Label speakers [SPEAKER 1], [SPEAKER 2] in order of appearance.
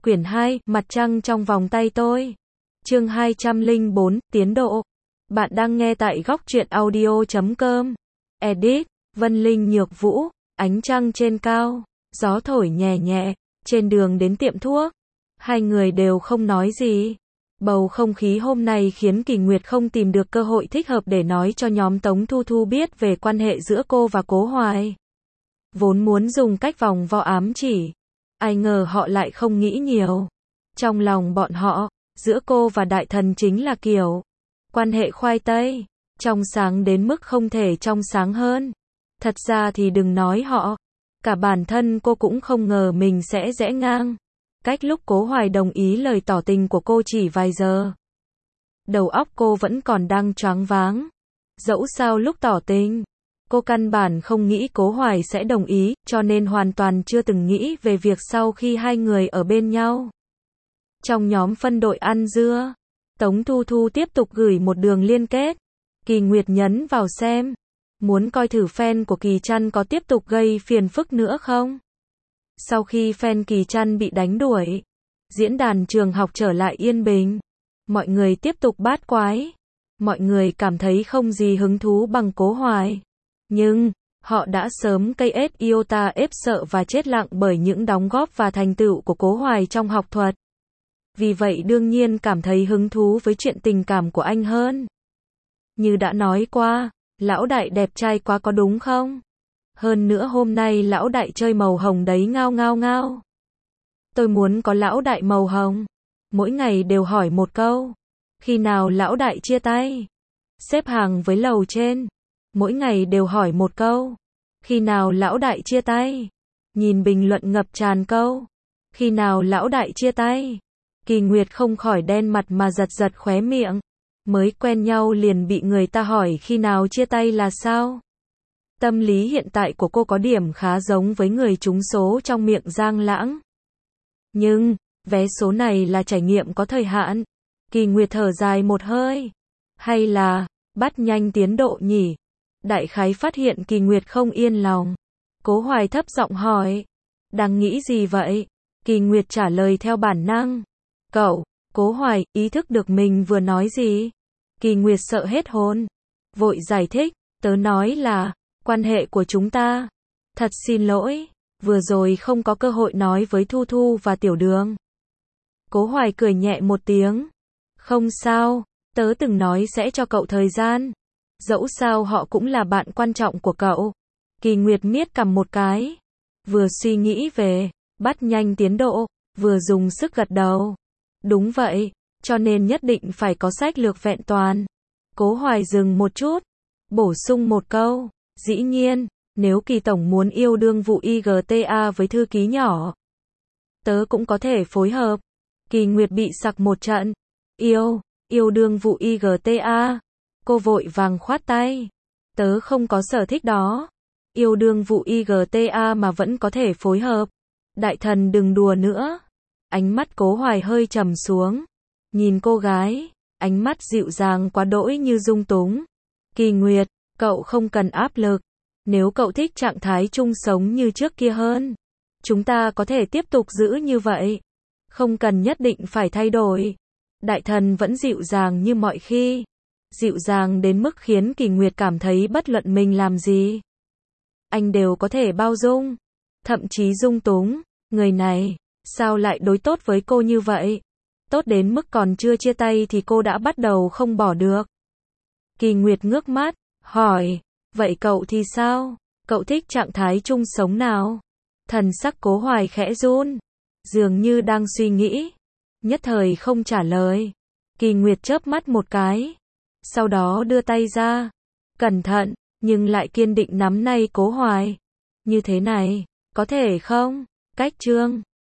[SPEAKER 1] Quyển 2, Mặt trăng trong vòng tay tôi. Chương 204, Tiến độ. Bạn đang nghe tại góc truyện audio.com. Edit, Vân Linh Nhược Vũ, ánh trăng trên cao, gió thổi nhẹ nhẹ, trên đường đến tiệm thuốc. Hai người đều không nói gì. Bầu không khí hôm nay khiến Kỳ Nguyệt không tìm được cơ hội thích hợp để nói cho nhóm Tống Thu Thu biết về quan hệ giữa cô và Cố Hoài. Vốn muốn dùng cách vòng vo ám chỉ, ai ngờ họ lại không nghĩ nhiều. Trong lòng bọn họ, giữa cô và đại thần chính là kiểu quan hệ khoai tây, trong sáng đến mức không thể trong sáng hơn. Thật ra thì đừng nói họ, cả bản thân cô cũng không ngờ mình sẽ rẽ ngang. Cách lúc Cố Hoài đồng ý lời tỏ tình của cô chỉ vài giờ, đầu óc cô vẫn còn đang choáng váng. Dẫu sao lúc tỏ tình, cô căn bản không nghĩ Cố Hoài sẽ đồng ý, cho nên hoàn toàn chưa từng nghĩ về việc sau khi hai người ở bên nhau. Trong nhóm phân đội ăn dưa, Tống Thu Thu tiếp tục gửi một đường liên kết. Kỳ Nguyệt nhấn vào xem, muốn coi thử fan của Kỳ Trăn có tiếp tục gây phiền phức nữa không. Sau khi fan Kỳ Trăn bị đánh đuổi, diễn đàn trường học trở lại yên bình. Mọi người tiếp tục bát quái. Mọi người cảm thấy không gì hứng thú bằng Cố Hoài. Nhưng, họ đã sớm cây ết iota ép sợ và chết lặng bởi những đóng góp và thành tựu của Cố Hoài trong học thuật. Vì vậy đương nhiên cảm thấy hứng thú với chuyện tình cảm của anh hơn. Như đã nói qua, lão đại đẹp trai quá có đúng không? Hơn nữa hôm nay lão đại chơi màu hồng đấy ngao ngao ngao. Tôi muốn có lão đại màu hồng. Mỗi ngày đều hỏi một câu. Khi nào lão đại chia tay? Xếp hàng với lầu trên. Mỗi ngày đều hỏi một câu. Khi nào lão đại chia tay? Nhìn bình luận ngập tràn câu. Khi nào lão đại chia tay? Kỳ Nguyệt không khỏi đen mặt mà giật giật khóe miệng. Mới quen nhau liền bị người ta hỏi khi nào chia tay là sao? Tâm lý hiện tại của cô có điểm khá giống với người trúng số trong miệng Giang Lãng. Nhưng, vé số này là trải nghiệm có thời hạn. Kỳ Nguyệt thở dài một hơi. Hay là, bắt nhanh tiến độ nhỉ? Đại khái phát hiện Kỳ Nguyệt không yên lòng. Cố Hoài thấp giọng hỏi. Đang nghĩ gì vậy? Kỳ Nguyệt trả lời theo bản năng. Cậu, Cố Hoài, ý thức được mình vừa nói gì? Kỳ Nguyệt sợ hết hồn. Vội giải thích, tớ nói là, quan hệ của chúng ta. Thật xin lỗi, vừa rồi không có cơ hội nói với Thu Thu và Tiểu Đường. Cố Hoài cười nhẹ một tiếng. Không sao, tớ từng nói sẽ cho cậu thời gian. Dẫu sao họ cũng là bạn quan trọng của cậu. Kỳ Nguyệt miết cằm một cái. Vừa suy nghĩ về, bắt nhanh tiến độ, vừa dùng sức gật đầu. Đúng vậy, cho nên nhất định phải có sách lược vẹn toàn. Cố Hoài dừng một chút, bổ sung một câu. Dĩ nhiên, nếu Kỳ Tổng muốn yêu đương vụ IGTA với thư ký nhỏ, tớ cũng có thể phối hợp. Kỳ Nguyệt bị sặc một trận. Yêu đương vụ IGTA. Cô vội vàng khoát tay. Tớ không có sở thích đó. Yêu đương vụ IGTA mà vẫn có thể phối hợp. Đại thần đừng đùa nữa. Ánh mắt Cố Hoài hơi trầm xuống. Nhìn cô gái, ánh mắt dịu dàng quá đỗi như dung túng. Kỳ Nguyệt, cậu không cần áp lực. Nếu cậu thích trạng thái chung sống như trước kia hơn, chúng ta có thể tiếp tục giữ như vậy. Không cần nhất định phải thay đổi. Đại thần vẫn dịu dàng như mọi khi. Dịu dàng đến mức khiến Kỳ Nguyệt cảm thấy bất luận mình làm gì, anh đều có thể bao dung. Thậm chí dung túng. Người này, sao lại đối tốt với cô như vậy? Tốt đến mức còn chưa chia tay thì cô đã bắt đầu không bỏ được. Kỳ Nguyệt ngước mắt, hỏi. Vậy cậu thì sao? Cậu thích trạng thái chung sống nào? Thần sắc Cố Hoài khẽ run. Dường như đang suy nghĩ. Nhất thời không trả lời. Kỳ Nguyệt chớp mắt một cái. Sau đó đưa tay ra. Cẩn thận, nhưng lại kiên định nắm tay Cố Hoài. Như thế này, có thể không? Cách chương